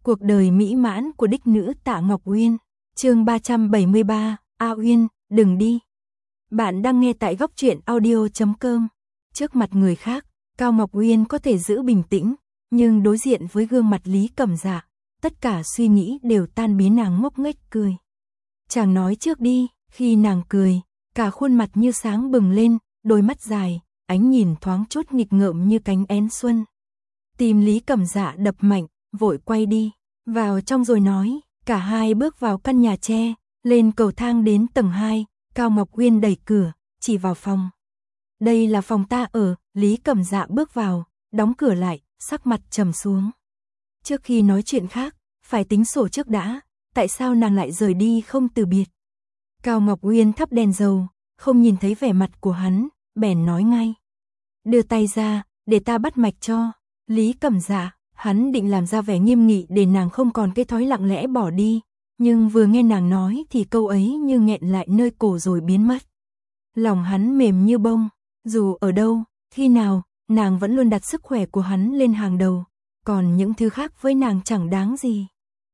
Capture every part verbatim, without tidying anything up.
Cuộc đời mỹ mãn của đích nữ Tạ Ngọc Uyên. Chương ba trăm bảy mươi ba, A Uyên, đừng đi. Bạn đang nghe tại góc truyện audio chấm com. Trước mặt người khác, Cao Ngọc Uyên có thể giữ bình tĩnh, nhưng đối diện với gương mặt Lý Cẩm Dạ, tất cả suy nghĩ đều tan biến, nàng ngốc nghếch cười. Chàng nói trước đi. Khi nàng cười, cả khuôn mặt như sáng bừng lên, đôi mắt dài, ánh nhìn thoáng chút nghịch ngợm như cánh én xuân. Tim Lý Cẩm Dạ đập mạnh, vội quay đi, vào trong rồi nói. Cả hai bước vào căn nhà tre, lên cầu thang đến tầng hai, Cao Ngọc Uyên đẩy cửa, chỉ vào phòng. Đây là phòng ta ở. Lý Cẩm Dạ bước vào, đóng cửa lại, sắc mặt trầm xuống. Trước khi nói chuyện khác, phải tính sổ trước đã, tại sao nàng lại rời đi không từ biệt? Cao Ngọc Uyên thắp đèn dầu, không nhìn thấy vẻ mặt của hắn, bèn nói ngay. Đưa tay ra, để ta bắt mạch cho. Lý Cẩm Dạ, hắn định làm ra vẻ nghiêm nghị để nàng không còn cái thói lặng lẽ bỏ đi, nhưng vừa nghe nàng nói thì câu ấy như nghẹn lại nơi cổ rồi biến mất. Lòng hắn mềm như bông, dù ở đâu, khi nào, nàng vẫn luôn đặt sức khỏe của hắn lên hàng đầu, còn những thứ khác với nàng chẳng đáng gì.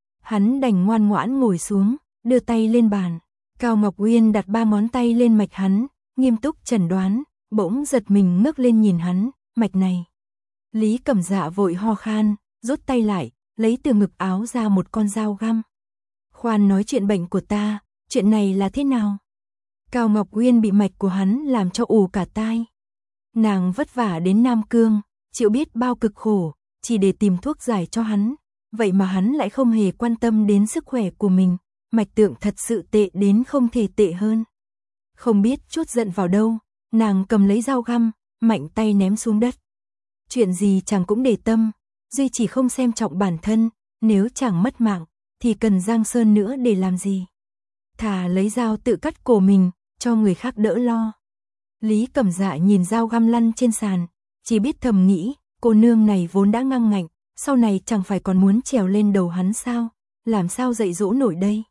Hắn đành ngoan ngoãn ngồi xuống, đưa tay lên bàn. Cao Ngọc Uyên đặt ba ngón tay lên mạch hắn, nghiêm túc chẩn đoán, bỗng giật mình ngước lên nhìn hắn, mạch này. Lý Cẩm Dạ vội ho khan, rút tay lại, lấy từ ngực áo ra một con dao găm. Khoan nói chuyện bệnh của ta, chuyện này là thế nào? Cao Ngọc Uyên bị mạch của hắn làm cho ù cả tai. Nàng vất vả đến Nam Cương, chịu biết bao cực khổ, chỉ để tìm thuốc giải cho hắn, vậy mà hắn lại không hề quan tâm đến sức khỏe của mình. Mạch tượng thật sự tệ đến không thể tệ hơn. Không biết chút giận vào đâu, nàng cầm lấy dao găm, mạnh tay ném xuống đất. Chuyện gì chàng cũng để tâm, duy chỉ không xem trọng bản thân, nếu chàng mất mạng, thì cần Giang Sơn nữa để làm gì? Thà lấy dao tự cắt cổ mình, cho người khác đỡ lo. Lý Cẩm Dạ nhìn dao găm lăn trên sàn, chỉ biết thầm nghĩ, cô nương này vốn đã ngang ngạnh, sau này chẳng phải còn muốn trèo lên đầu hắn sao? Làm sao dạy dỗ nổi đây?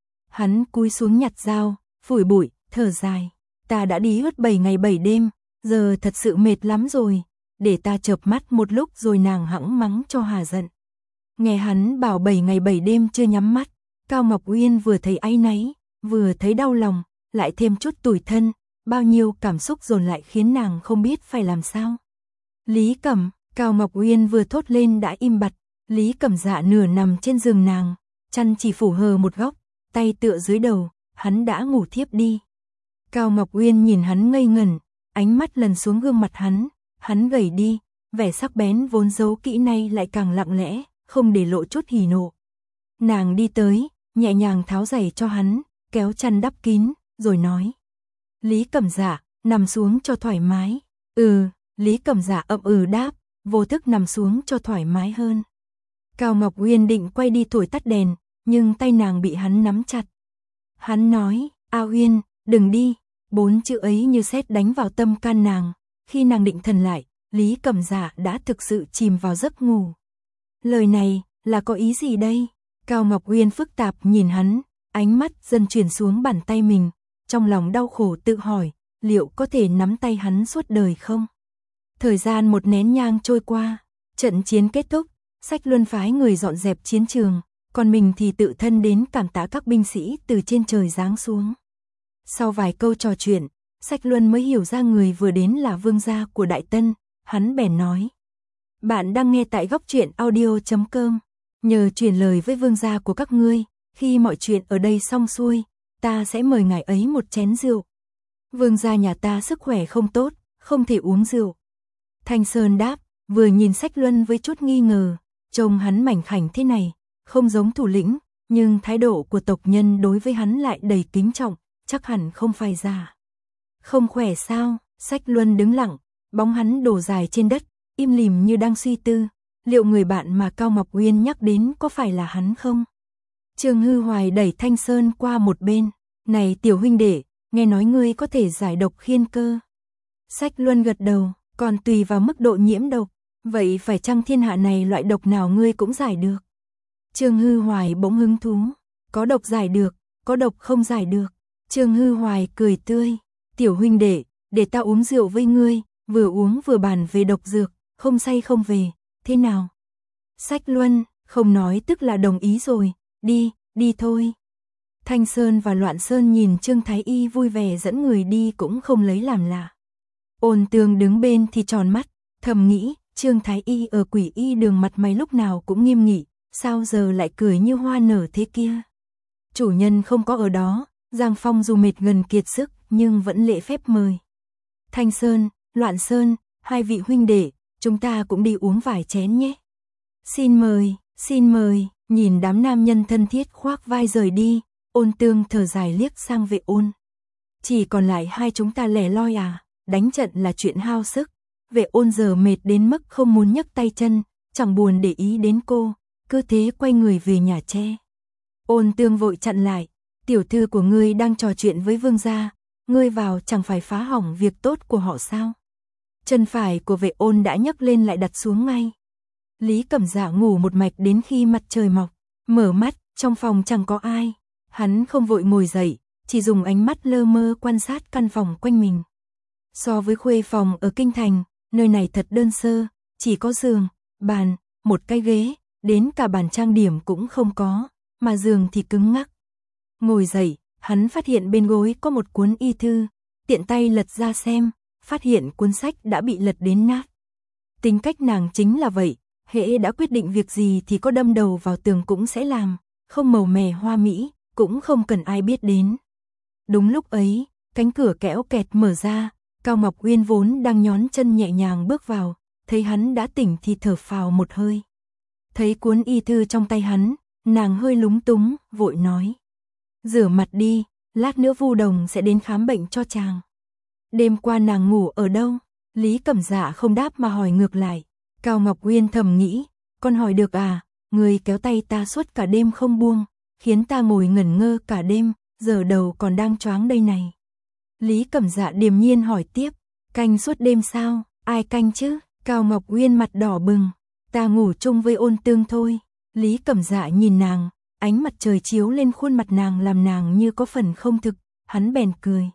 Hắn cúi xuống nhặt dao, phủi bụi, thở dài. Ta đã đi hết bảy ngày bảy đêm, giờ thật sự mệt lắm rồi. Để ta chợp mắt một lúc rồi nàng hẵng mắng cho hà giận. Nghe hắn bảo bảy ngày bảy đêm chưa nhắm mắt, Cao Ngọc Uyên vừa thấy áy náy, vừa thấy đau lòng, lại thêm chút tủi thân, bao nhiêu cảm xúc dồn lại khiến nàng không biết phải làm sao. Lý Cẩm, Cao Ngọc Uyên vừa thốt lên đã im bặt. Lý Cẩm Dạ nửa nằm trên giường nàng, chăn chỉ phủ hờ một góc, tay tựa dưới đầu, hắn đã ngủ thiếp đi. Cao Ngọc Uyên nhìn hắn ngây ngẩn, ánh mắt lần xuống gương mặt hắn, hắn gầy đi, vẻ sắc bén vốn giấu kỹ nay lại càng lặng lẽ, không để lộ chút hỉ nộ. Nàng đi tới, nhẹ nhàng tháo giày cho hắn, kéo chăn đắp kín, rồi nói. Lý Cẩm Dạ, nằm xuống cho thoải mái. Ừ, Lý Cẩm Dạ ậm ừ đáp, vô thức nằm xuống cho thoải mái hơn. Cao Ngọc Uyên định quay đi thổi tắt đèn, nhưng tay nàng bị hắn nắm chặt. Hắn nói, A Uyên, đừng đi. Bốn chữ ấy như sét đánh vào tâm can nàng. Khi nàng định thần lại, Lý Cẩm Dạ đã thực sự chìm vào giấc ngủ. Lời này, là có ý gì đây? Cao Ngọc Uyên phức tạp nhìn hắn, ánh mắt dần chuyển xuống bàn tay mình. Trong lòng đau khổ tự hỏi, liệu có thể nắm tay hắn suốt đời không? Thời gian một nén nhang trôi qua, trận chiến kết thúc, Sách Luân phái người dọn dẹp chiến trường, còn mình thì tự thân đến cảm tạ các binh sĩ từ trên trời giáng xuống. Sau vài câu trò chuyện, Sách Luân mới hiểu ra người vừa đến là vương gia của Đại Tân, hắn bèn nói. Bạn đang nghe tại góc truyện audio chấm com, nhờ truyền lời với vương gia của các ngươi, khi mọi chuyện ở đây xong xuôi, ta sẽ mời ngài ấy một chén rượu. Vương gia nhà ta sức khỏe không tốt, không thể uống rượu. Thanh Sơn đáp, vừa nhìn Sách Luân với chút nghi ngờ, trông hắn mảnh khảnh thế này, không giống thủ lĩnh, nhưng thái độ của tộc nhân đối với hắn lại đầy kính trọng, chắc hẳn không phải giả. Không khỏe sao? Sách Luân đứng lặng, bóng hắn đổ dài trên đất, im lìm như đang suy tư, liệu người bạn mà Cao Ngọc Uyên nhắc đến có phải là hắn không? Trương Hư Hoài đẩy Thanh Sơn qua một bên, này tiểu huynh đệ, nghe nói ngươi có thể giải độc khiên cơ. Sách Luân gật đầu, còn tùy vào mức độ nhiễm độc, vậy phải chăng thiên hạ này loại độc nào ngươi cũng giải được? Trương Hư Hoài bỗng hứng thú, có độc giải được, có độc không giải được. Trương Hư Hoài cười tươi, tiểu huynh đệ, để ta uống rượu với ngươi, vừa uống vừa bàn về độc dược, không say không về, thế nào? Sách Luân, không nói tức là đồng ý rồi, đi, đi thôi. Thanh Sơn và Loạn Sơn nhìn Trương Thái Y vui vẻ dẫn người đi cũng không lấy làm lạ. Ôn Tương đứng bên thì tròn mắt, thầm nghĩ, Trương Thái Y ở Quỷ Y đường mặt mày lúc nào cũng nghiêm nghị, sao giờ lại cười như hoa nở thế kia. Chủ nhân không có ở đó, Giang Phong dù mệt gần kiệt sức nhưng vẫn lễ phép mời. Thanh Sơn, Loạn Sơn, hai vị huynh đệ, chúng ta cũng đi uống vài chén nhé. Xin mời, xin mời, nhìn đám nam nhân thân thiết khoác vai rời đi, Ôn Tương thở dài liếc sang Vệ Ôn. Chỉ còn lại hai chúng ta lẻ loi à, đánh trận là chuyện hao sức. Vệ Ôn giờ mệt đến mức không muốn nhấc tay chân, chẳng buồn để ý đến cô, cứ thế quay người về nhà tre. Ôn Tương vội chặn lại, tiểu thư của ngươi đang trò chuyện với vương gia, ngươi vào chẳng phải phá hỏng việc tốt của họ sao? Chân phải của Vệ Ôn đã nhấc lên lại đặt xuống ngay. Lý Cẩm Dạ ngủ một mạch đến khi mặt trời mọc, mở mắt, trong phòng chẳng có ai. Hắn không vội ngồi dậy, chỉ dùng ánh mắt lơ mơ quan sát căn phòng quanh mình. So với khuê phòng ở Kinh Thành, nơi này thật đơn sơ, chỉ có giường, bàn, một cái ghế, đến cả bàn trang điểm cũng không có, mà giường thì cứng ngắc. Ngồi dậy, hắn phát hiện bên gối có một cuốn y thư, tiện tay lật ra xem, phát hiện cuốn sách đã bị lật đến nát. Tính cách nàng chính là vậy, hễ đã quyết định việc gì thì có đâm đầu vào tường cũng sẽ làm, không màu mè hoa mỹ, cũng không cần ai biết đến. Đúng lúc ấy, cánh cửa kẽo kẹt mở ra, Cao Ngọc Uyên vốn đang nhón chân nhẹ nhàng bước vào, thấy hắn đã tỉnh thì thở phào một hơi. Thấy cuốn y thư trong tay hắn, nàng hơi lúng túng, vội nói. Rửa mặt đi, lát nữa Vu Đồng sẽ đến khám bệnh cho chàng. Đêm qua nàng ngủ ở đâu? Lý Cẩm Dạ không đáp mà hỏi ngược lại. Cao Ngọc Uyên thầm nghĩ, con hỏi được à, người kéo tay ta suốt cả đêm không buông, khiến ta ngồi ngẩn ngơ cả đêm, giờ đầu còn đang choáng đây này. Lý Cẩm Dạ điềm nhiên hỏi tiếp, canh suốt đêm sao, ai canh chứ? Cao Ngọc Uyên mặt đỏ bừng, ta ngủ chung với Ôn Tương thôi. Lý Cẩm Dạ nhìn nàng, ánh mặt trời chiếu lên khuôn mặt nàng làm nàng như có phần không thực, hắn bèn cười.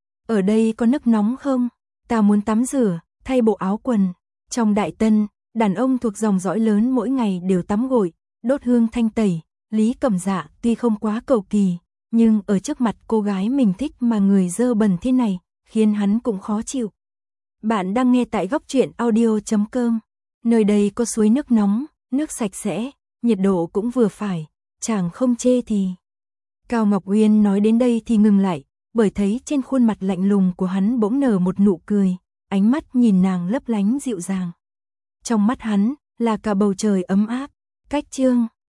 Ở đây có nước nóng không? Ta muốn tắm rửa, thay bộ áo quần. Trong Đại Tân, đàn ông thuộc dòng dõi lớn mỗi ngày đều tắm gội, đốt hương thanh tẩy. Lý Cẩm Dạ tuy không quá cầu kỳ, nhưng ở trước mặt cô gái mình thích mà người dơ bẩn thế này, khiến hắn cũng khó chịu. Bạn đang nghe tại góc truyện audio chấm com. Nơi đây có suối nước nóng, nước sạch sẽ, nhiệt độ cũng vừa phải, chàng không chê thì. Cao Ngọc Uyên nói đến đây thì ngừng lại, bởi thấy trên khuôn mặt lạnh lùng của hắn bỗng nở một nụ cười, ánh mắt nhìn nàng lấp lánh dịu dàng. Trong mắt hắn là cả bầu trời ấm áp. Cách chương